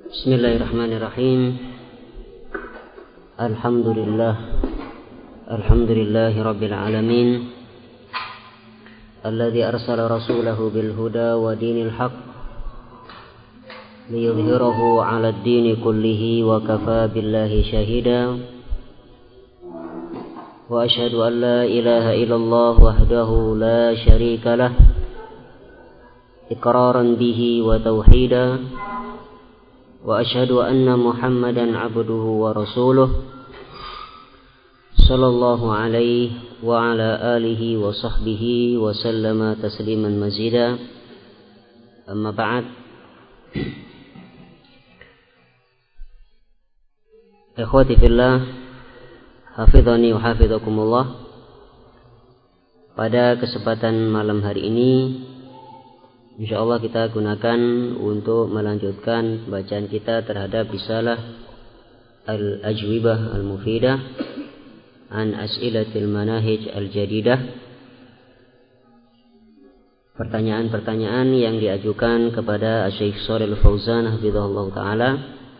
Bismillahirrahmanirrahim. Alhamdulillahi rabbil alamin. Alladzi arsala rasulahu bil huda wa dinil haqq liyudhhirahu 'alad dini kullihi wa kafaa billahi shahida. Wa asyhadu an la ilaha illallah wahdahu la syarika lah iqraran bihi wa tauhida. Wa asyhadu anna Muhammadan 'abduhu wa rasuluh sallallahu alaihi wa ala alihi wa sahbihi wa sallama tasliman mazida. Amma ba'd. Ikhwati fillah, hafizani wa hafizakumullah. Pada kesempatan malam hari ini, insyaallah kita gunakan untuk melanjutkan bacaan kita terhadap risalah Al-Ajwibah Al-Mufidah an As'ilatil Manahij Al-Jadidah. Pertanyaan-pertanyaan yang diajukan kepada Syekh Shalih Fauzan hafizahullah taala,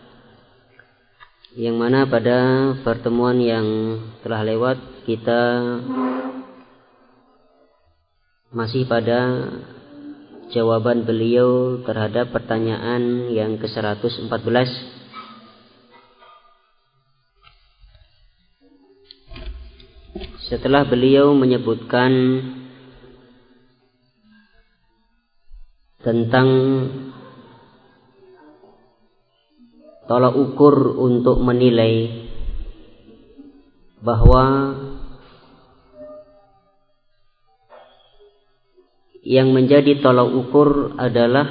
yang mana pada pertemuan yang telah lewat kita masih pada jawaban beliau terhadap pertanyaan yang ke-114. Setelah beliau menyebutkan tentang tolak ukur untuk menilai bahwa yang menjadi tolak ukur adalah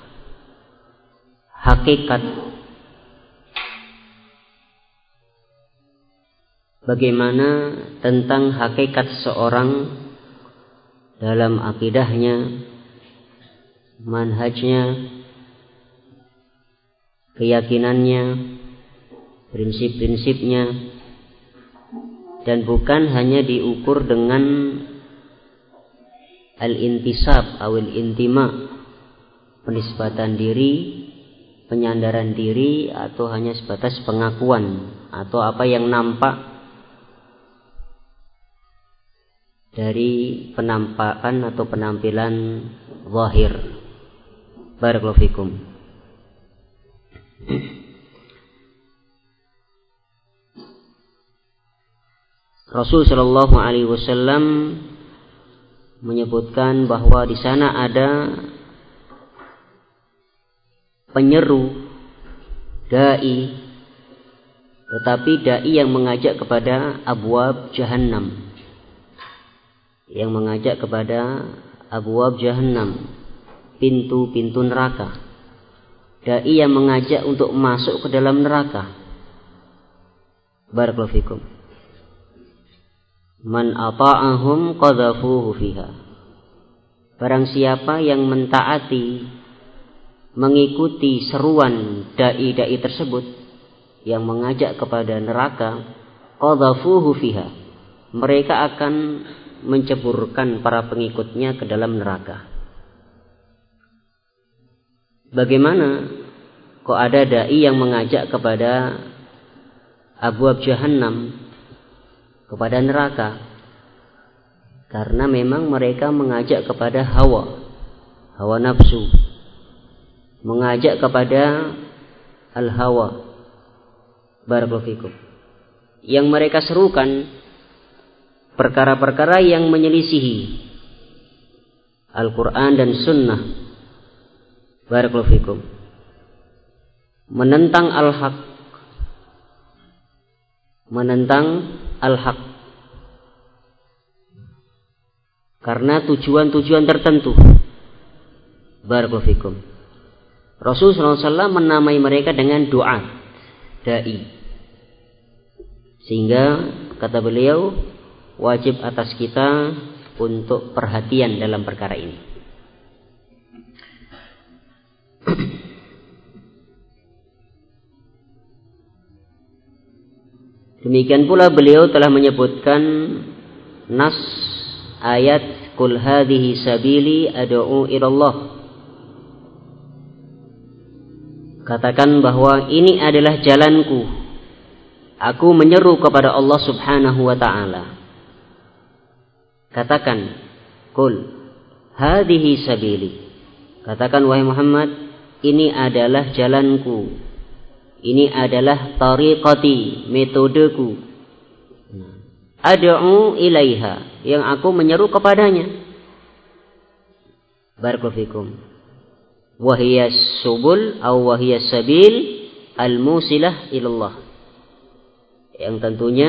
hakikat. Bagaimana tentang hakikat seorang dalam akidahnya, manhajnya, keyakinannya, prinsip-prinsipnya, dan bukan hanya diukur dengan al-intisab awil intima, penisbatan diri, penyandaran diri, atau hanya sebatas pengakuan atau apa yang nampak dari penampakan atau penampilan zahir. Barakallahu fikum. Rasul sallallahu alaihi wasallam menyebutkan bahwa di sana ada penyeru, dai, tetapi dai yang mengajak kepada abwab jahannam, yang mengajak kepada abwab jahannam, pintu-pintu neraka. Dai yang mengajak untuk masuk ke dalam neraka. Barakallahu fikum. Man ata'ahum qadhafuhu fiha. Barang siapa yang mentaati, mengikuti seruan dai-dai tersebut yang mengajak kepada neraka, qadhafuhu fiha, mereka akan menceburkan para pengikutnya ke dalam neraka. Bagaimana kok ada dai yang mengajak kepada abwab jahannam, kepada neraka? Karena memang mereka mengajak kepada hawa nafsu, mengajak kepada al-hawa. Barakallahu fikum. Yang mereka serukan perkara-perkara yang menyelisihi Al-Quran dan Sunnah. Barakallahu fikum. Menentang al-haq, menentang al-haq karena tujuan-tujuan tertentu. Barakallahu fikum. Rasulullah SAW menamai mereka dengan doa dai, sehingga kata beliau wajib atas kita untuk perhatian dalam perkara ini. Demikian pula beliau telah menyebutkan nas ayat qul hadhihi sabili ad'u ilallah Katakan bahwa ini adalah jalanku. Aku menyeru kepada Allah Subhanahu wa ta'ala. Katakan, qul hadhihi sabili. Katakan wahai Muhammad, ini adalah jalanku. Ini adalah tariqati, metodeku. Ad'u ilaiha, yang aku menyeru kepadanya. Barakallahu fikum. Wa hiya subul aw wa hiya sabil al-musilah ilallah. Yang tentunya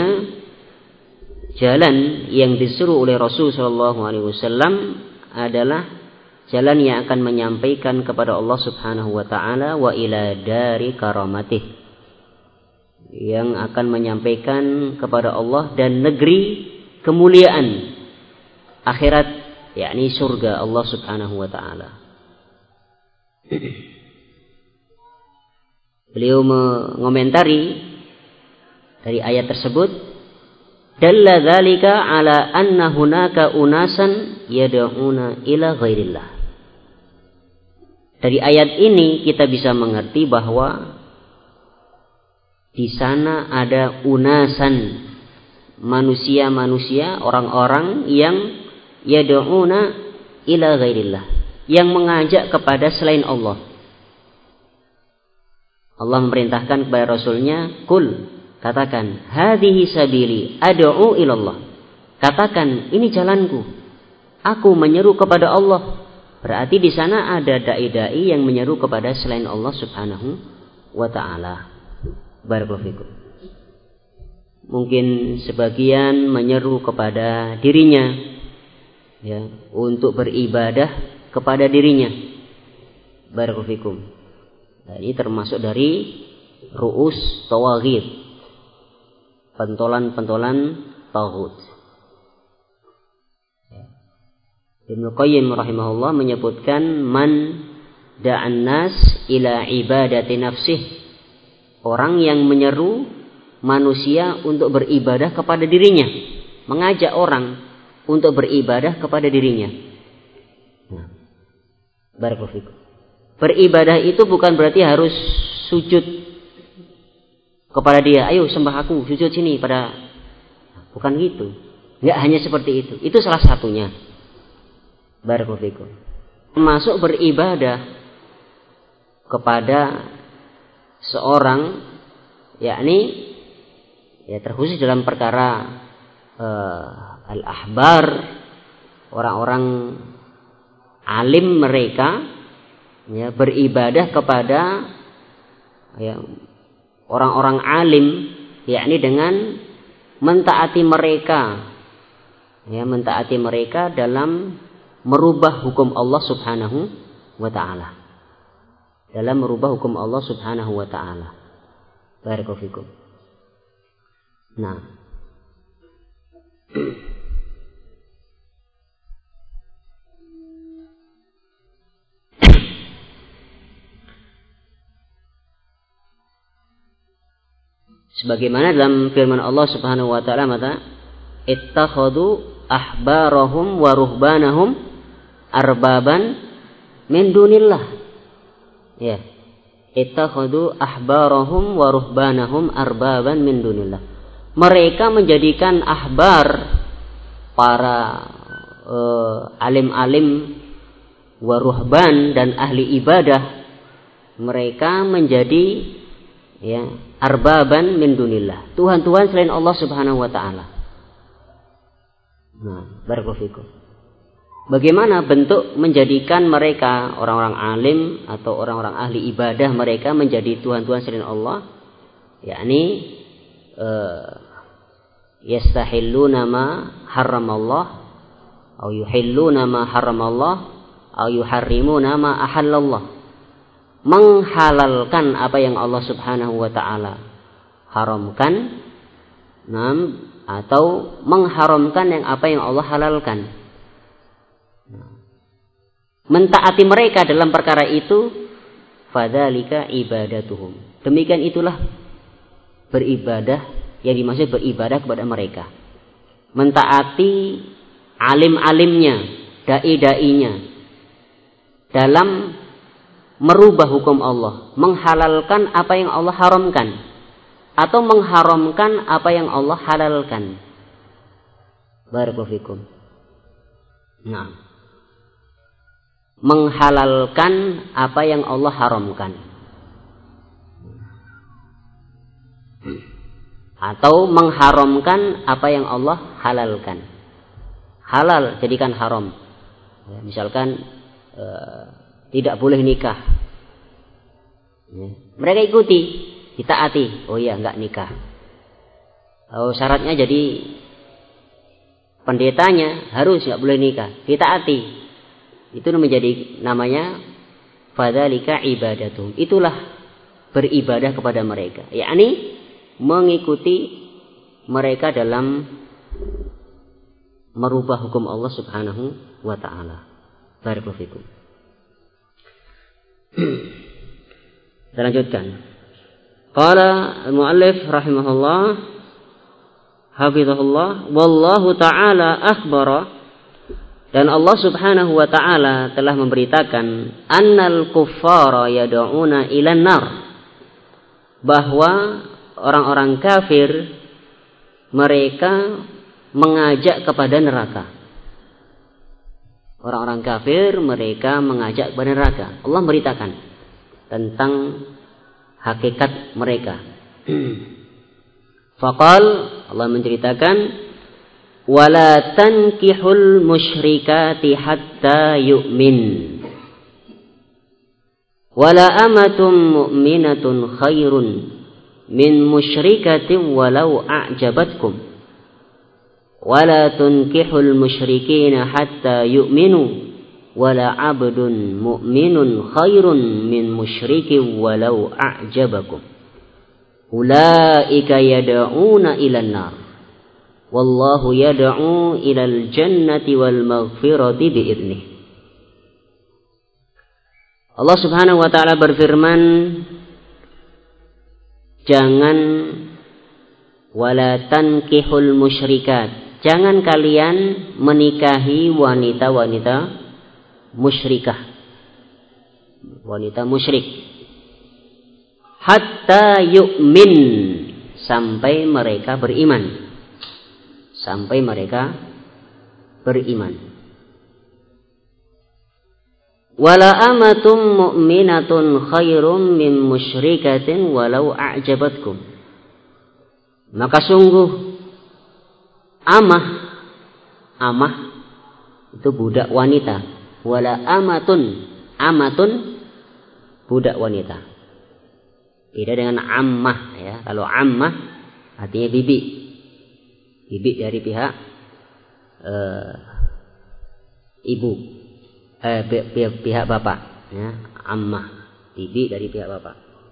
jalan yang disuruh oleh Rasul sallallahu alaihi wasallam adalah jalan yang akan menyampaikan kepada Allah Subhanahu wa taala wa ila dari karamatih, yang akan menyampaikan kepada Allah dan negeri kemuliaan akhirat, yakni surga Allah Subhanahu wa taala. Beliau mengomentari dari ayat tersebut, dalla dzalika ala anna hunaka unasan yad'una ila ghairillah. Dari ayat ini kita bisa mengerti bahwa di sana ada unasan, manusia-manusia, orang-orang yang yad'una ila ghairillah, yang mengajak kepada selain Allah. Allah memerintahkan kepada Rasulnya, qul, katakan, hadhihi sabili ad'u ilallah. Katakan, ini jalanku, aku menyeru kepada Allah. Berarti di sana ada dai-dai yang menyeru kepada selain Allah Subhanahu wa ta'ala. Barakallahu fikum. Mungkin sebagian menyeru kepada dirinya, ya, untuk beribadah kepada dirinya. Barakallahu fikum. Nah, ini termasuk dari ru'us tawaghid, pentolan-pentolan taghut. Ibnu Qayyim rahimahullah menyebutkan man da'an nas ila ibadati nafsih, orang yang menyeru manusia untuk beribadah kepada dirinya, mengajak orang untuk beribadah kepada dirinya. Nah, barakallahu fikum. Beribadah itu bukan berarti harus sujud kepada dia, ayo sembah aku, sujud sini pada, bukan gitu. Enggak hanya seperti itu. Itu salah satunya. Barakallahu fikum. Termasuk beribadah kepada seorang, yakni ya terkhusus dalam perkara al-ahbar, orang-orang alim mereka, ya, beribadah kepada, ya, orang-orang alim, yakni dengan mentaati mereka, ya, mentaati mereka dalam merubah hukum Allah Subhanahu wa ta'ala, dalam merubah hukum Allah Subhanahu wa ta'ala. Barakallahu fikum. Nah, sebagaimana dalam firman Allah Subhanahu wa ta'ala, mata ittakhadhu ahbarahum wa ruhbanahum arbaban min dunillah. Ya. Ittakhadhu ahbarahum wa ruhbanahum arbaban min dunillah. Mereka menjadikan ahbar, para alim-alim, wa ruhban, dan ahli ibadah, mereka menjadi, ya, arbaban min dunillah, Tuhan-Tuhan selain Allah Subhanahu wa ta'ala. Nah, barakallahu fikum. Bagaimana bentuk menjadikan mereka, orang-orang alim atau orang-orang ahli ibadah, mereka menjadi Tuhan-Tuhan selain Allah, yakni yastahilluna ma haramallah, atau yuhilluna ma haramallah, atau yuharrimuna ma ahallallah, menghalalkan apa yang Allah Subhanahu wa ta'ala haramkan, atau mengharamkan yang apa yang Allah halalkan. Mentaati mereka dalam perkara itu, fadzalika ibadatuhum. Demikian itulah beribadah, yang dimaksud beribadah kepada mereka. Mentaati alim-alimnya, dai-dainya dalam merubah hukum Allah, menghalalkan apa yang Allah haramkan, atau mengharamkan apa yang Allah halalkan. Barakallahu fikum. Nah, menghalalkan apa yang Allah haramkan, atau mengharamkan apa yang Allah halalkan. Halal jadikan haram. Misalkan tidak boleh nikah. Mereka ikuti, ditaati. Oh iya, enggak nikah. Oh, syaratnya jadi pendetanya harus enggak boleh nikah, ditaati. Itu menjadi namanya fadzalika ibadatum. Itulah beribadah kepada mereka. Yakni mengikuti mereka dalam merubah hukum Allah Subhanahu wa taala. Barakallahu fikum. Kita lanjutkan. Qala al-muallif rahimahullah hafizahullah wallahu taala akhbara, dan Allah Subhanahu wa taala telah memberitakan annal kuffara yad'una ilan nar, bahwa orang-orang kafir mereka mengajak kepada neraka. Orang-orang kafir mereka mengajak kepada neraka. Allah memberitakan tentang hakikat mereka. Faqal, Allah menceritakan, wala tankihul musyrikati hatta yu'min, wala amatum mu'minatun khairun min musyrikatin walau a'jabatkum, wala tunkihul musyrikina hatta yu'minu, wala abdun mu'minun khairun min musyrikin walau a'jabakum, ulaika yad'una ilan nar wallahu yad'u ilal jannati wal maghfirati bi'idnih. Allah Subhanahu wa taala berfirman, jangan wala tankihul musyrikat, jangan kalian menikahi wanita-wanita musyrikah, wanita musyrik, hatta yu'min, sampai mereka beriman, sampai mereka beriman. Wala amatum mu'minatun khairum min musyrikatin walau a'jabatkum, maka sungguh amah itu budak wanita. Wala amatun budak wanita. Beda dengan ammah ya. Kalau ammah artinya bibi. Bibi dari pihak ibu. Pihak bapak ya. Ammah, bibi dari pihak bapak.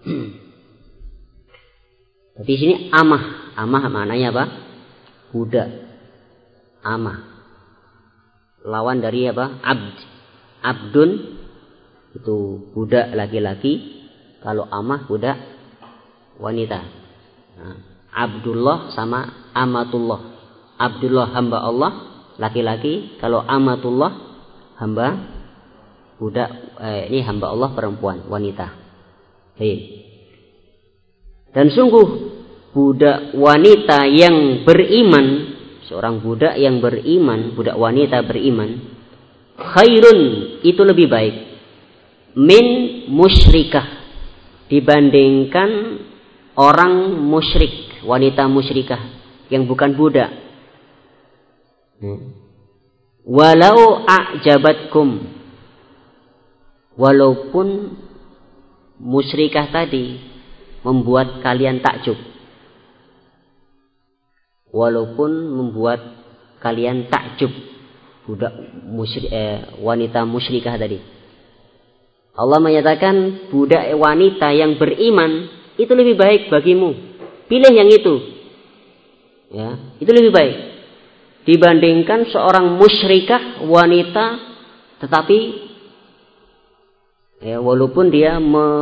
Tapi di sini amah. Amah maknanya apa? Budak. Amah. Lawan dari apa? Abdun itu budak laki-laki. Kalau amah budak wanita. Nah, Abdullah sama amatullah. Abdullah hamba Allah laki-laki. Kalau amatullah hamba budak. Ini hamba Allah perempuan, wanita. Baik. Dan sungguh budak wanita yang beriman, seorang budak yang beriman, budak wanita beriman, khairun, itu lebih baik, min musyrikah, dibandingkan orang musyrik, wanita musyrikah yang bukan budak. Walau a'jabatkum, walaupun musyrikah tadi membuat kalian takjub, walaupun membuat kalian takjub, budak wanita musyrikah tadi. Allah menyatakan budak wanita yang beriman itu lebih baik bagimu. Pilih yang itu. Ya, itu lebih baik dibandingkan seorang musyrikah wanita, tetapi ya, walaupun dia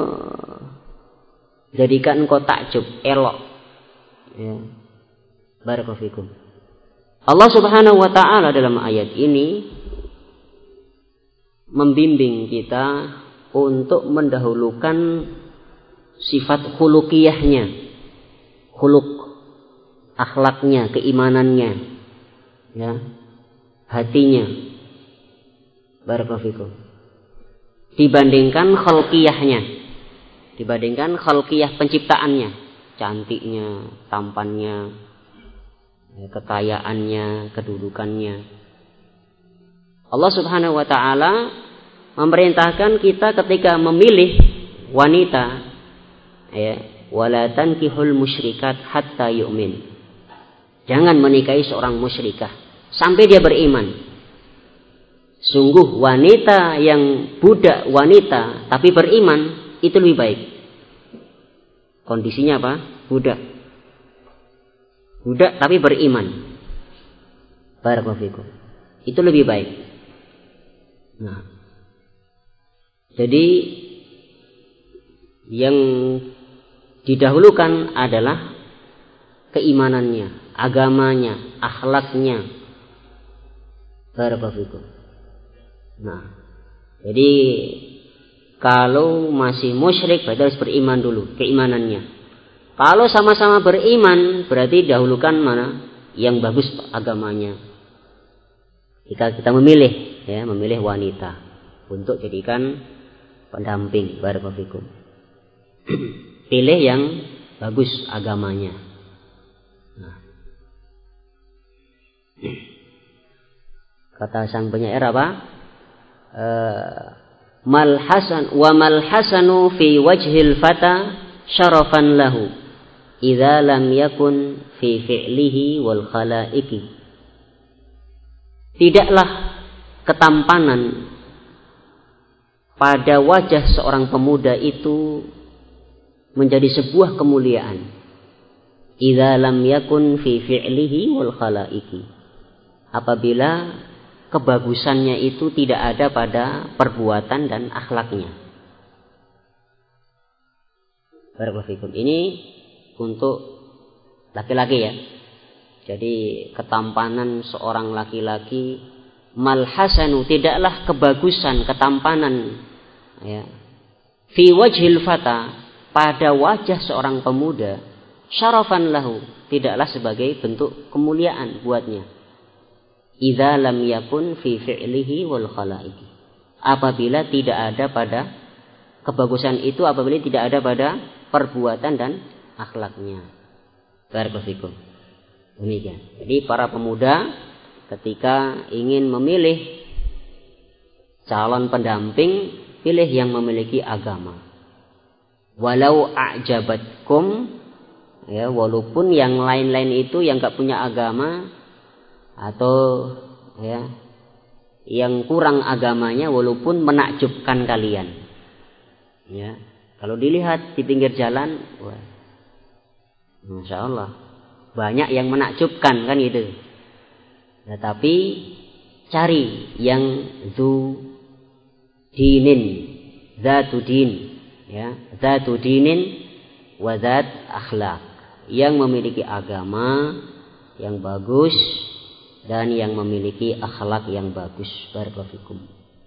menjadikan engkau takjub, elok. Ya. Barakallahu fikum. Allah Subhanahu wa taala dalam ayat ini membimbing kita untuk mendahulukan sifat khuluqiyahnya, khuluq, akhlaknya, keimanannya, ya, hatinya, barakallahu fikum, dibandingkan khalqiyahnya, dibandingkan khalqiyah penciptaannya, cantiknya, tampannya, kekayaannya, kedudukannya. Allah Subhanahu wa taala memerintahkan kita ketika memilih wanita, ya, wala tankihul musyrikat hatta yu'min. Jangan menikahi seorang musyrikah sampai dia beriman. Sungguh wanita yang budak wanita tapi beriman itu lebih baik. Kondisinya apa? Budak. Budak tapi beriman. Barakallahu fikum. Itu lebih baik. Nah, jadi yang didahulukan adalah keimanannya, agamanya, akhlaknya. Barakallahu fikum. Nah, jadi kalau masih musyrik berarti harus beriman dulu, keimanannya. Kalau sama-sama beriman berarti dahulukan mana? Yang bagus agamanya. Jika kita memilih, ya, memilih wanita untuk jadikan pendamping, barakallahu fikum. Pilih yang bagus agamanya. Nah. Kata sang penyair apa? Malhasan wa malhasanu fi wajhil fata syarafan lahu idza lam yakun fi fi'lihi wal khalaiqi. Tidaklah ketampanan pada wajah seorang pemuda itu menjadi sebuah kemuliaan idza lam yakun fi fi'lihi wal khalaiqi, apabila kebagusannya itu tidak ada pada perbuatan dan akhlaknya. Barakallahu fikum. Ini untuk laki-laki, ya. Jadi ketampanan seorang laki-laki, malhasanu, tidaklah kebagusan, ketampanan, ya, fi wajhil fata, pada wajah seorang pemuda, syarafan lahu, tidaklah sebagai bentuk kemuliaan buatnya. Idza lam yakun fi fi'lihi wal khalaiqi, apabila tidak ada pada kebagusan itu, apabila tidak ada pada perbuatan dan akhlaknya. Barakallahu fikum. Demikian. Jadi para pemuda ketika ingin memilih calon pendamping, pilih yang memiliki agama. Walau a'jabatkum, ya, walaupun yang lain-lain itu yang enggak punya agama atau, ya, yang kurang agamanya, walaupun menakjubkan kalian, ya, kalau dilihat di pinggir jalan, wah, masya Allah, banyak yang menakjubkan, kan gitu. Nah, tapi cari yang zatu din, ya, zatu dinin wa zat akhlak, yang memiliki agama yang bagus dan yang memiliki akhlak yang bagus. Barakallahu fikum.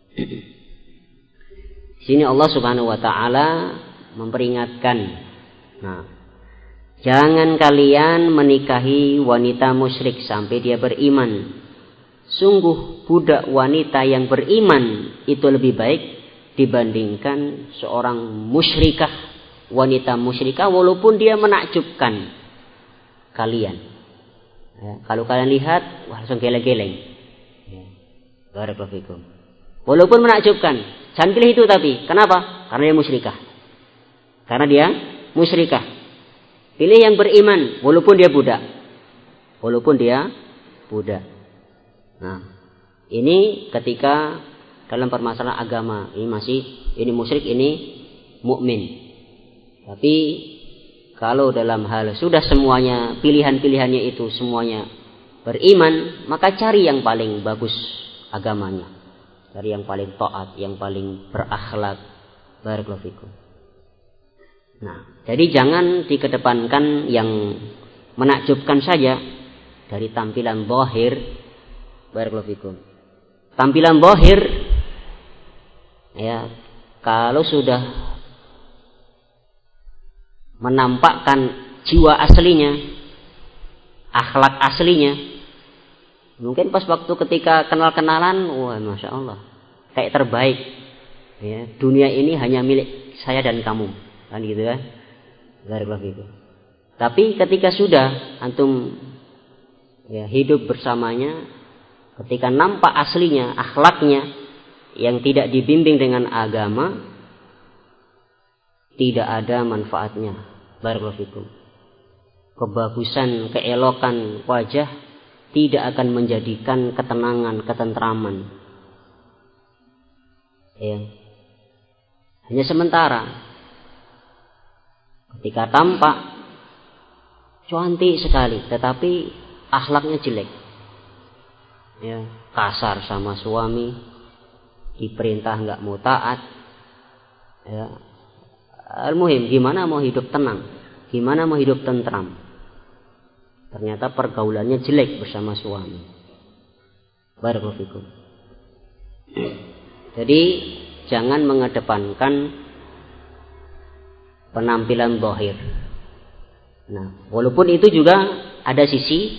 Sini Allah Subhanahu wa taala memperingatkan. Nah, jangan kalian menikahi wanita musyrik sampai dia beriman. Sungguh budak wanita yang beriman itu lebih baik dibandingkan seorang musyrikah, wanita musyrikah, walaupun dia menakjubkan kalian. Ya, kalau kalian lihat, wah, langsung geleng-geleng. Ya. Barakallahu fikum. Walaupun menakjubkan, jangan pilih itu tapi. Kenapa? Karena dia musyrikah. Karena dia musyrikah. Pilih yang beriman, walaupun dia budak. Walaupun dia budak. Nah, ini ketika dalam permasalahan agama, ini musyrik, ini mukmin. Tapi kalau dalam hal sudah semuanya, pilihan-pilihannya itu semuanya beriman, maka cari yang paling bagus agamanya. Cari yang paling taat, yang paling berakhlak. Barakallahu fikum. Nah, jadi jangan dikedepankan yang menakjubkan saja dari tampilan zahir. Barakallahu fikum. Tampilan zahir, ya, kalau sudah menampakkan jiwa aslinya, akhlak aslinya, mungkin pas waktu ketika kenal-kenalan, wah masya Allah, kayak terbaik. Ya, dunia ini hanya milik saya dan kamu, kan gitu kan? Gitu. Tapi ketika sudah antum ya, hidup bersamanya, ketika nampak aslinya, akhlaknya yang tidak dibimbing dengan agama, tidak ada manfaatnya. Barakallahu fikum. Kebagusan, keelokan wajah tidak akan menjadikan ketenangan, ketentraman. Ya. Hanya sementara. Ketika tampak cantik sekali, tetapi akhlaknya jelek. Ya, kasar sama suami, diperintah nggak mau taat. Ya. Al-muhim, gimana mau hidup tenang? Gimana mau hidup tentram? Ternyata pergaulannya jelek bersama suami. Barakallahu fikum. Jadi jangan mengedepankan penampilan zahir. Nah, walaupun itu juga ada sisi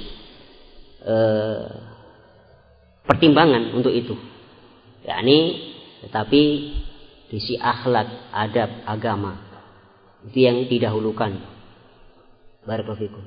pertimbangan untuk itu. Yakni tetapi sisi akhlak, adab, agama itu yang didahulukan. Barakallahu fikum.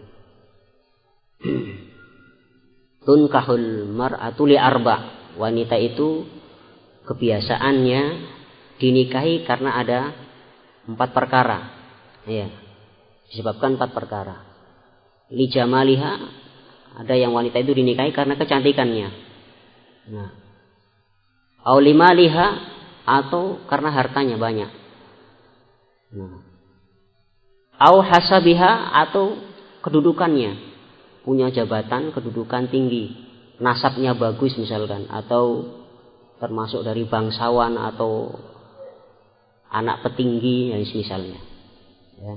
Tunkahul mar'atu li arba'. Wanita itu kebiasaannya dinikahi karena ada 4 perkara. Ya. Disebabkan 4 perkara. Li jamaliha, ada yang wanita itu dinikahi karena kecantikannya. Nah. Au limaliha, atau karena hartanya banyak. Nah. Au hasabiha, atau kedudukannya, punya jabatan, kedudukan tinggi, nasabnya bagus misalkan, atau termasuk dari bangsawan atau anak petinggi yang misalnya. Ya.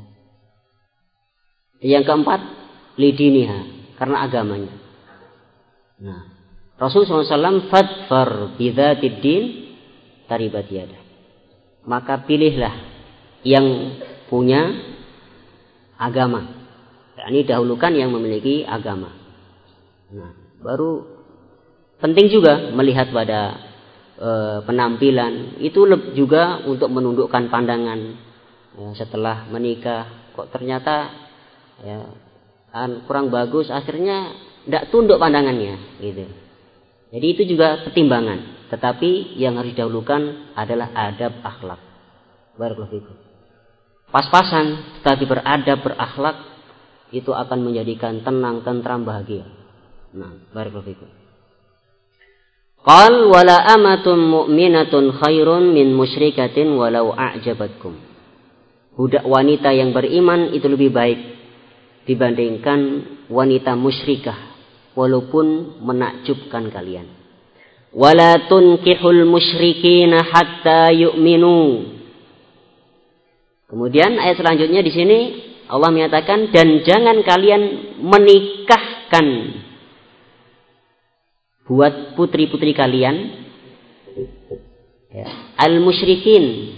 Yang keempat, lidiniha, karena agamanya. Nah, Rasulullah SAW fadfar bidzatid din taribat yada. Maka pilihlah yang punya agama. Ini dahulukan yang memiliki agama. Nah, baru penting juga melihat pada penampilan itu juga untuk menundukkan pandangan. Ya, setelah menikah kok ternyata ya, kurang bagus, akhirnya tidak tunduk pandangannya, gitu. Jadi itu juga pertimbangan. Tetapi yang harus didahulukan adalah adab akhlak. Barakallahu fikum. Pas-pasan tetapi beradab, berakhlak, itu akan menjadikan tenang, tentram, bahagia. Nah, barakallahu fikum. Qal wala amatun mu'minatun khairun min musyrikatin walau a'jabatkum. Budak wanita yang beriman itu lebih baik dibandingkan wanita musyrikah walaupun menakjubkan kalian. Wala tunkihul musyrikina hatta yu'minu. Kemudian ayat selanjutnya di sini Allah menyatakan, dan jangan kalian menikahkan buat putri-putri kalian ya, al-musyrikin,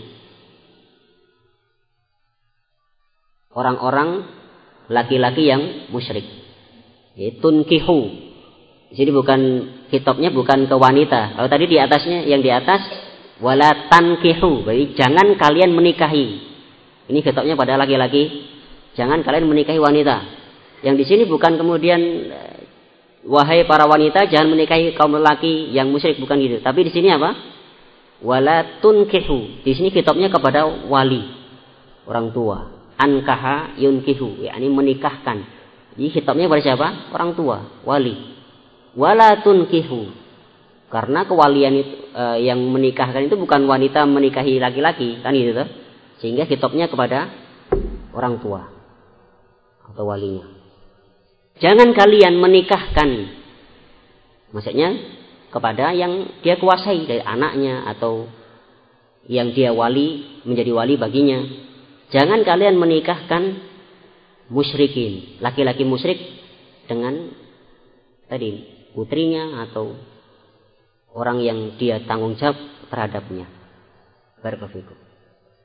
orang-orang laki-laki yang musyrik. Tunkihu. Jadi bukan kitabnya bukan ke wanita. Kalau tadi di atasnya, yang di atas wala tankihu, berarti jangan kalian menikahi. Ini kitabnya pada laki-laki. Jangan kalian menikahi wanita. Yang di sini bukan kemudian wahai para wanita jangan menikahi kaum lelaki yang musyrik, bukan gitu. Tapi di sini apa? Wala tunkihu. Di sini kitabnya kepada wali, orang tua. Ankaha yunkihu, yakni menikahkan. Jadi kitabnya kepada siapa? Orang tua, wali. Wala tunkihu. Karena kewalian itu, yang menikahkan itu bukan wanita menikahi laki-laki, kan gitu toh? Sehingga kitabnya kepada orang tua atau walinya. Jangan kalian menikahkan, maksudnya kepada yang dia kuasai dari anaknya atau yang dia wali, menjadi wali baginya. Jangan kalian menikahkan musyrikin, laki-laki musyrik dengan tadi putrinya atau orang yang dia tanggung jawab terhadapnya. Barakallahu fikum.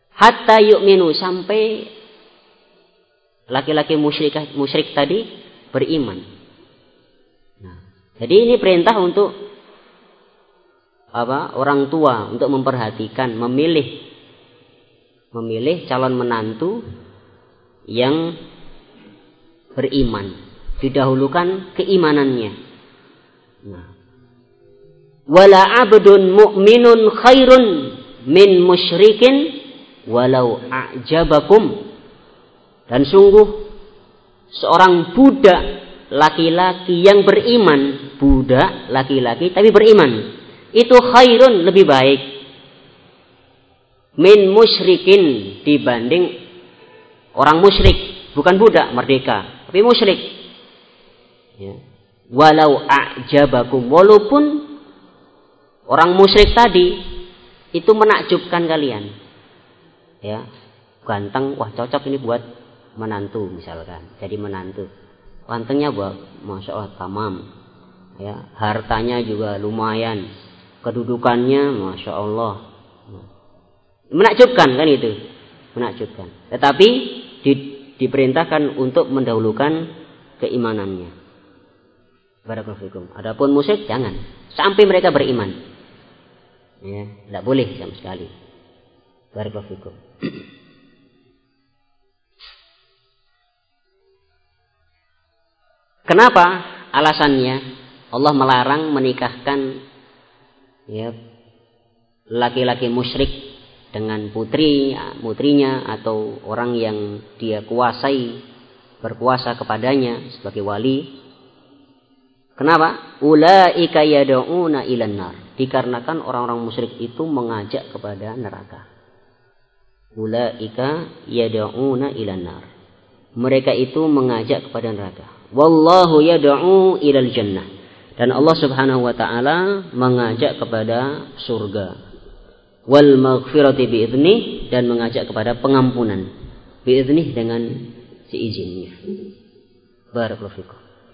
hatta yu'minu, sampai laki-laki musyrik tadi beriman. Nah, jadi ini perintah untuk orang tua untuk memperhatikan, memilih calon menantu yang beriman, didahulukan keimanannya. Nah, wala 'abdun mu'minun khairun min musyrikin walau a'jabakum. Dan sungguh seorang budak laki-laki yang beriman, budak laki-laki tapi beriman, itu khairun, lebih baik, min musyrikin, dibanding orang musyrik, bukan budak merdeka tapi musyrik. Ya. Walau a'jabakum, walaupun orang musyrik tadi itu menakjubkan kalian. Ya, ganteng, wah cocok ini buat menantu misalkan, jadi menantu. Gantengnya buat masya Allah tamam. Ya, hartanya juga lumayan, kedudukannya masya Allah. Menakjubkan kan itu, menakjubkan. Tetapi diperintahkan untuk mendahulukan keimanannya. Barakallahu fikum. Adapun musyrik jangan sampai mereka beriman. Ya, tidak boleh sama sekali. Barakallahu fikum. Kenapa? Alasannya Allah melarang menikahkan ya laki-laki musyrik dengan putrinya atau orang yang dia kuasai, berkuasa kepadanya sebagai wali. Kenapa? Ulaika yad'una ilan nar. Dikarenakan orang-orang musyrik itu mengajak kepada neraka. Ulaika yad'una ilan nar. Mereka itu mengajak kepada neraka. Wallahu yad'u ilal jannah. Dan Allah Subhanahu wa taala mengajak kepada surga. Wal maghfirati bi'idnih, dan mengajak kepada pengampunan. Bi'idnih, dengan seizinnya. Barakallahu fikum.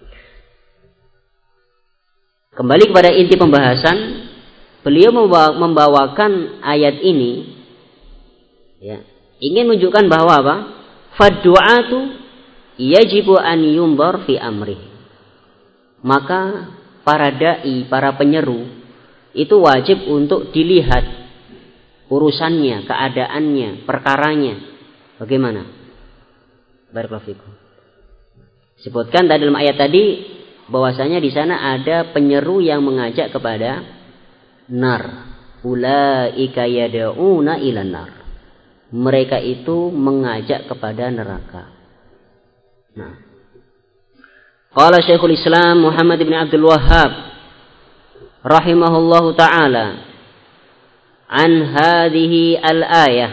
Kembali kepada inti pembahasan, beliau membawakan ayat ini ya, ingin menunjukkan bahwa apa? Fad-du'atu yajibu an yunzar fi amrih. Maka para dai, para penyeru itu wajib untuk dilihat urusannya, keadaannya, perkaranya bagaimana. Barakallahu fikum. Sebutkan tadi dalam ayat tadi bahwasanya di sana ada penyeru yang mengajak kepada nar. Ulaika yad'una ilan nar. Mereka itu mengajak kepada neraka. Nah, qala Syekhul Islam Muhammad bin Abdul Wahhab rahimahullahu taala an hadhihi al-ayah,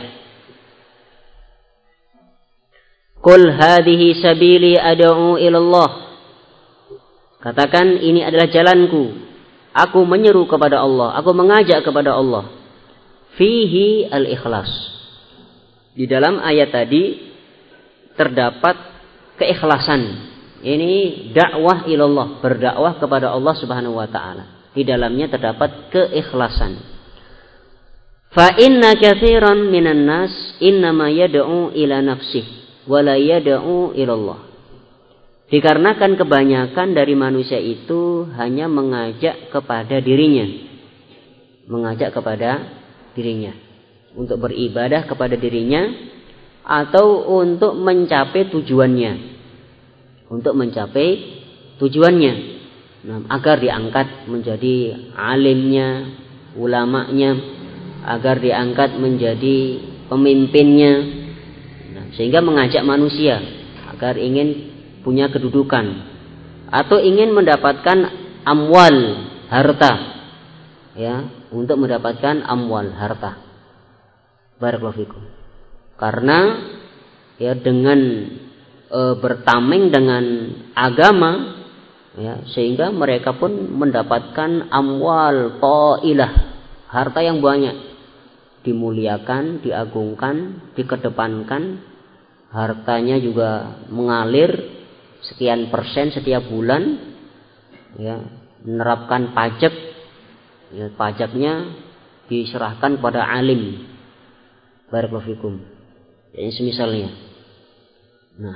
qul hadhihi sabili ad'u ila Allah. Katakan, ini adalah jalanku, aku menyeru kepada Allah, aku mengajak kepada Allah. Fihi al-ikhlas. Di dalam ayat tadi terdapat keikhlasan. Ini dakwah ilallah, berdakwah kepada Allah Subhanahu wa taala. Di dalamnya terdapat keikhlasan. Fa inna katsiran minan nas innama yad'u ila nafsihi wa la yad'u ila Allah. Dikarenakan kebanyakan dari manusia itu hanya mengajak kepada dirinya. Mengajak kepada dirinya. Untuk beribadah kepada dirinya atau untuk mencapai tujuannya. Untuk mencapai tujuannya. Nah, agar diangkat menjadi alimnya, ulamanya, agar diangkat menjadi pemimpinnya. Nah, sehingga mengajak manusia agar ingin punya kedudukan atau ingin mendapatkan amwal, harta, ya, untuk mendapatkan amwal, harta. Barakallahu fikum. Karena ya dengan bertameng dengan agama, ya, sehingga mereka pun mendapatkan amwal thailah, harta yang banyak, dimuliakan, diagungkan, dikedepankan, hartanya juga mengalir sekian persen setiap bulan, ya, menerapkan pajak, ya, pajaknya diserahkan pada alim. Barakallahu fikum. Yang semisalnya. Nah.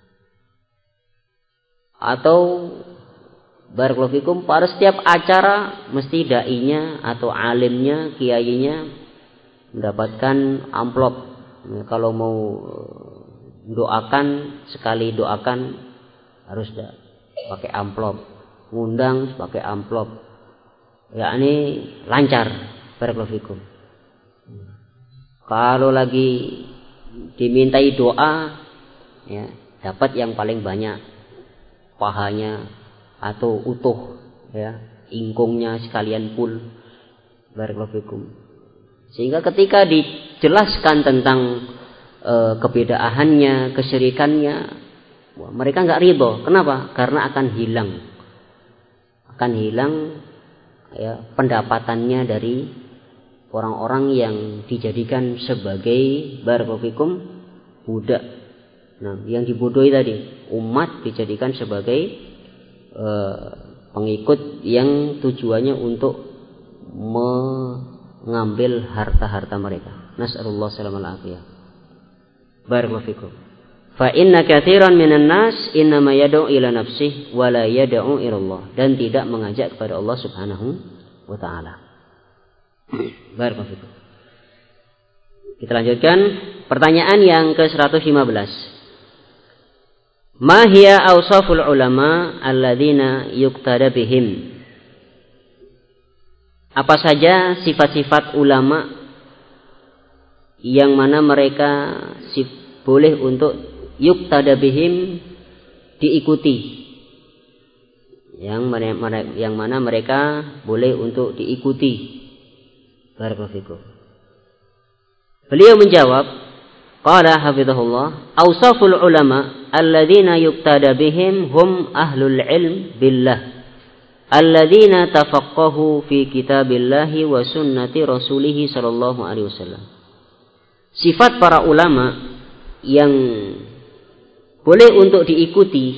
Atau barakallahu fikum, pada setiap acara mesti dai-nya atau alimnya, kiainya mendapatkan amplop. Kalau mau doakan, sekali doakan harus pakai amplop. Ngundang pakai amplop. Yakni lancar. Barakallahu fikum. Kalau lagi dimintai doa, ya, dapat yang paling banyak pahanya atau utuh, ya, ingkungnya sekalian full. Barakallahu fikum. Sehingga ketika dijelaskan tentang kebedaannya, kesyirikannya, mereka nggak ridho. Kenapa? Karena akan hilang ya pendapatannya dari orang-orang yang dijadikan sebagai barakallahu fikum budak. Nah, yang dibodohi tadi, umat dijadikan sebagai pengikut yang tujuannya untuk mengambil harta-harta mereka. Nas'alullah salamal afiyah. Barakallahu fikum. Fa inna katsiran minan nas innama yad'u ila nafsihi wa la yad'u ila Allah, dan tidak mengajak kepada Allah Subhanahu wa taala. Barakallahu fikum. Kita lanjutkan pertanyaan yang ke-115. Ma hiya awsaful ulama alladzina yuqtada bihim? Apa saja sifat-sifat ulama yang mana mereka boleh untuk yuqtada bihim, diikuti? Yang mana mereka boleh untuk diikuti? Barakallahu fikum. Beliau menjawab, qala hafizahullah, awsaful ulama alladzina yuqtada bihim hum ahlul ilm billah alladzina tafaqqahu fi kitabillahi wa sunnati rasulih sallallahu alaihi wasallam. Sifat para ulama yang boleh untuk diikuti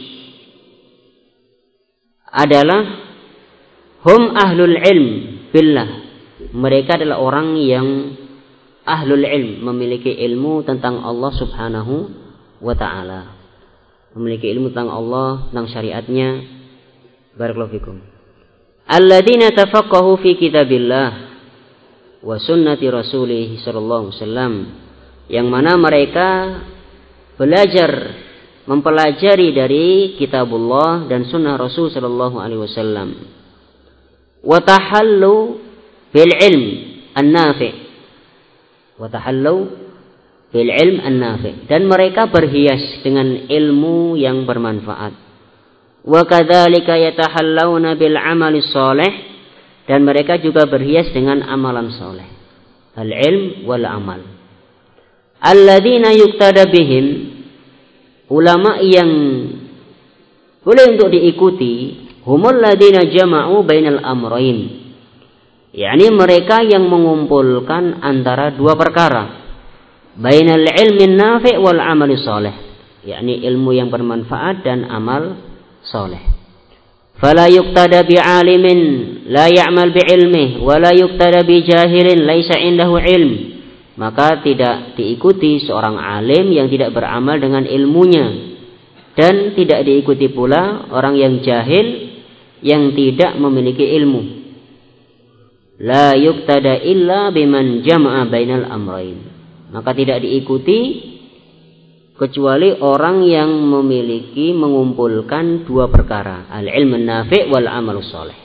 adalah hum ahlul ilm billah. Mereka adalah orang yang ahlul ilm, memiliki ilmu tentang Allah Subhanahu wa ta'ala, memiliki ilmu tentang Allah, tentang syariatnya. Barakallahu fikum. Alladzina tafaqqahu fi kitabillah wa sunnati rasulih sallallahu alaihi wasallam, yang mana mereka belajar, mempelajari dari kitabullah dan sunnah Rasul sallallahu alaihi wasallam. Wa tahallu bil ilm an-nafi', wa tahallu bil ilm an-nafi', dan mereka berhias dengan ilmu yang bermanfaat. Wa kadzalika yatahallawna bil amali shalih, dan mereka juga berhias dengan amalan saleh. Al ilm wal amal. Alladzina yuqtada bihim, ulama yang boleh untuk diikuti, humul ladzina jama'u bainal amrayn, yakni mereka yang mengumpulkan antara dua perkara, bainal ilmin nafi' wal amali salih, yakni ilmu yang bermanfaat dan amal saleh. Fala yuqtada bi alimin la ya'mal bi ilmihi wa la yuqtada bi jahilin laisa indahu ilm, maka tidak diikuti seorang alim yang tidak beramal dengan ilmunya, dan tidak diikuti pula orang yang jahil yang tidak memiliki ilmu. La yuqtada illa biman jama'a bainal amrayn, maka tidak diikuti kecuali orang yang mengumpulkan dua perkara, al-ilmu nafi' wal amalu shalih.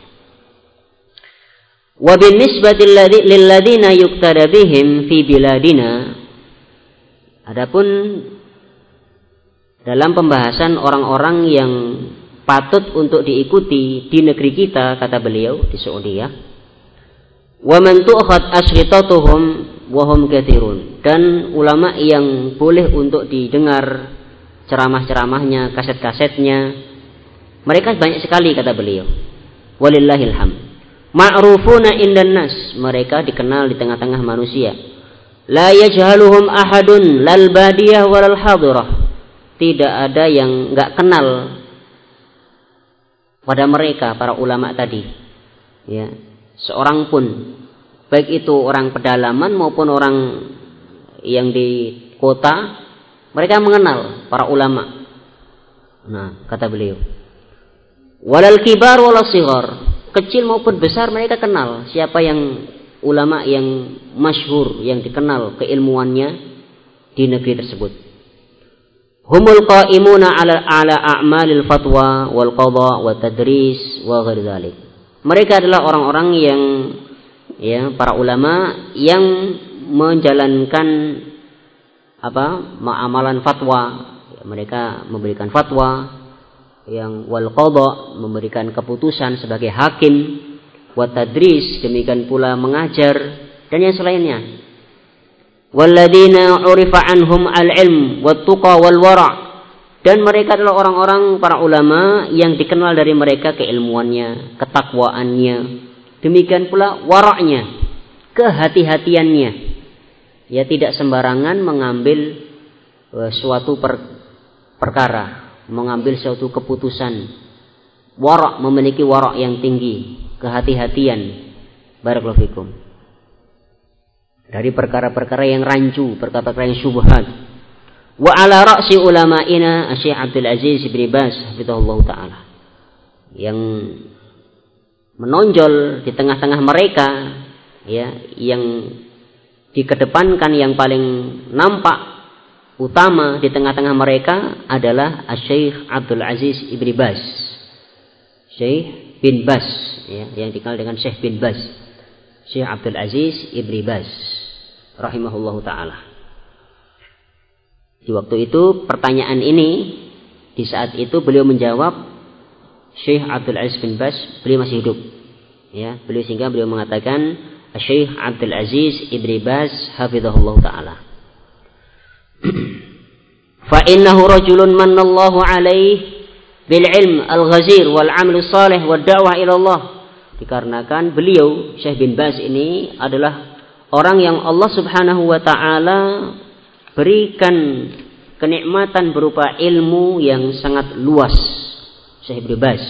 Wa binisbati lil ladzina yuqtada bihim fi biladina, adapun dalam pembahasan orang-orang yang patut untuk diikuti di negeri kita, kata beliau, di Saudiyah, wa man tu'khad asritatuhum wa hum katsirun, dan ulama yang boleh untuk didengar ceramah-ceramahnya, kaset-kasetnya, mereka banyak sekali, kata beliau. Walillahil hamd. Ma'rufuna indan nas, mereka dikenal di tengah-tengah manusia. La yajhaluhum ahadun lal badiyah walal hadirah, tidak ada yang enggak kenal pada mereka, para ulama tadi, ya, seorang pun, baik itu orang pedalaman maupun orang yang di kota, mereka mengenal para ulama. Nah, kata beliau, walal kibar walal sighar, kecil maupun besar mereka kenal siapa yang ulama yang masyhur, yang dikenal keilmuannya di negeri tersebut. Humul qa'imuna ala a'malil fatwa wal qadha wa tadris wa ghairi dzalik. Mereka adalah orang-orang yang para ulama yang menjalankan amalan fatwa. Mereka memberikan fatwa, yang wal qadha memberikan keputusan sebagai hakim, wa tadris demikian pula mengajar dan yang selainnya. Walladzina urifa anhum al-ilm wat-tuqa wal wara', dan mereka adalah orang-orang para ulama yang dikenal dari mereka keilmuannya, ketakwaannya, demikian pula wara'nya, kehati-hatiannya. Ya, tidak sembarangan mengambil suatu perkara, mengambil suatu keputusan. Wara', memiliki wara' yang tinggi, kehati-hatian. Barakallahu fikum. Dari perkara-perkara yang rancu, perkara-perkara yang syubhat. Wa ala ra'si ulama'ina Syekh Abdul Aziz bin Baz hafizahullah taala, yang menonjol di tengah-tengah mereka, ya, yang dikedepankan, yang paling nampak utama di tengah-tengah mereka adalah Syekh Abdul Aziz bin Baz. Syekh bin Baz, ya, yang dikenal dengan Syekh bin Baz. Syekh Abdul Aziz bin Baz rahimahullahu taala. Di waktu itu pertanyaan ini, di saat itu beliau menjawab, Syekh Abdul Aziz bin Baz, beliau masih hidup. Ya, sehingga beliau mengatakan Syekh Abdul Aziz bin Baz hafizahullahu taala. Fa innahu rajulun manallahu alaihi bil ilm al-ghazir wal amal salih wad da'wah ila Allah. Dikarenakan beliau Syekh bin Baz ini adalah orang yang Allah Subhanahu wa taala berikan kenikmatan berupa ilmu yang sangat luas, Syekh bin Baz.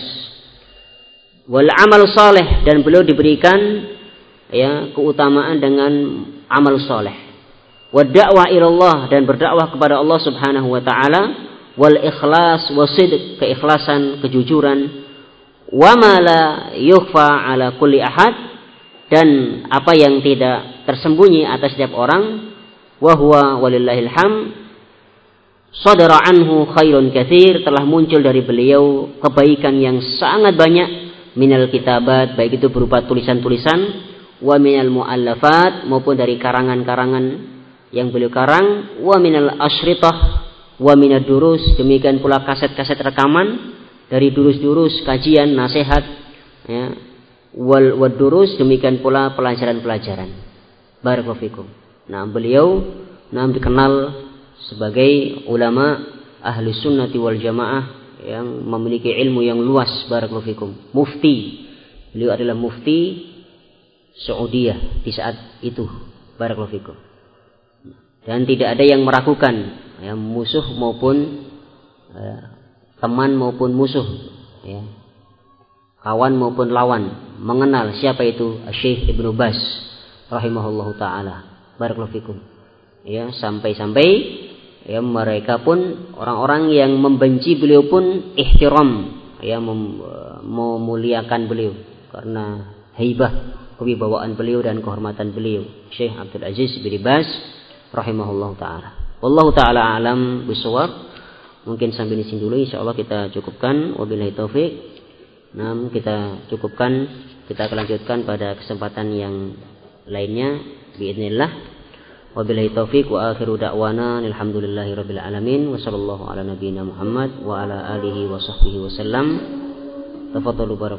Wal amal salih, dan beliau diberikan, ya, keutamaan dengan amal saleh. Wad da'wah ila Allah, dan berdakwah kepada Allah Subhanahu wa taala. Wal ikhlas wasidq, keikhlasan, kejujuran. Wa ma la yukhfa ala kulli ahad, dan apa yang tidak tersembunyi atas setiap orang. Wa huwa walillahil hamd sadara anhu khairun katsir, telah muncul dari beliau kebaikan yang sangat banyak, minal kitabat, baik itu berupa tulisan-tulisan, wa minal muallafat, maupun dari karangan-karangan yang beliau karang, wa minal asyritah, wa minad durus, demikian pula kaset-kaset rekaman dari durus-durus, kajian, nasihat, ya, wal durus, demikian pula pelajaran-pelajaran. Barakallahu fikum. Nah, beliau dikenal sebagai ulama ahli sunnati wal jamaah yang memiliki ilmu yang luas. Barakallahu fikum. Mufti. Beliau adalah mufti Saudiyah di saat itu. Barakallahu fikum. Dan tidak ada yang meragukan, ya, musuh maupun teman maupun musuh, ya, kawan maupun lawan, mengenal siapa itu Syekh Ibnu Baz rahimahullahu taala. Barakallahu fikum. Ya, sampai-sampai, ya, mereka pun, orang-orang yang membenci beliau pun ihtiram, ya, memuliakan beliau karena haibah, kewibawaan beliau dan kehormatan beliau, Syekh Abdul Aziz bin Baz rahimahullahu taala. Wallahu taala alam bisawab. Mungkin sampai di sini dulu, insyaallah kita cukupkan. Wabillahi taufik. Nah, kita cukupkan, kita akan lanjutkan pada kesempatan yang lainnya biidznillah. Wabillahi taufik wa akhiru da'wana alhamdulillahi rabbil alamin wa sallallahu ala nabiyyina Muhammad wa ala alihi wa sahbihi wasallam. Tafadhalu.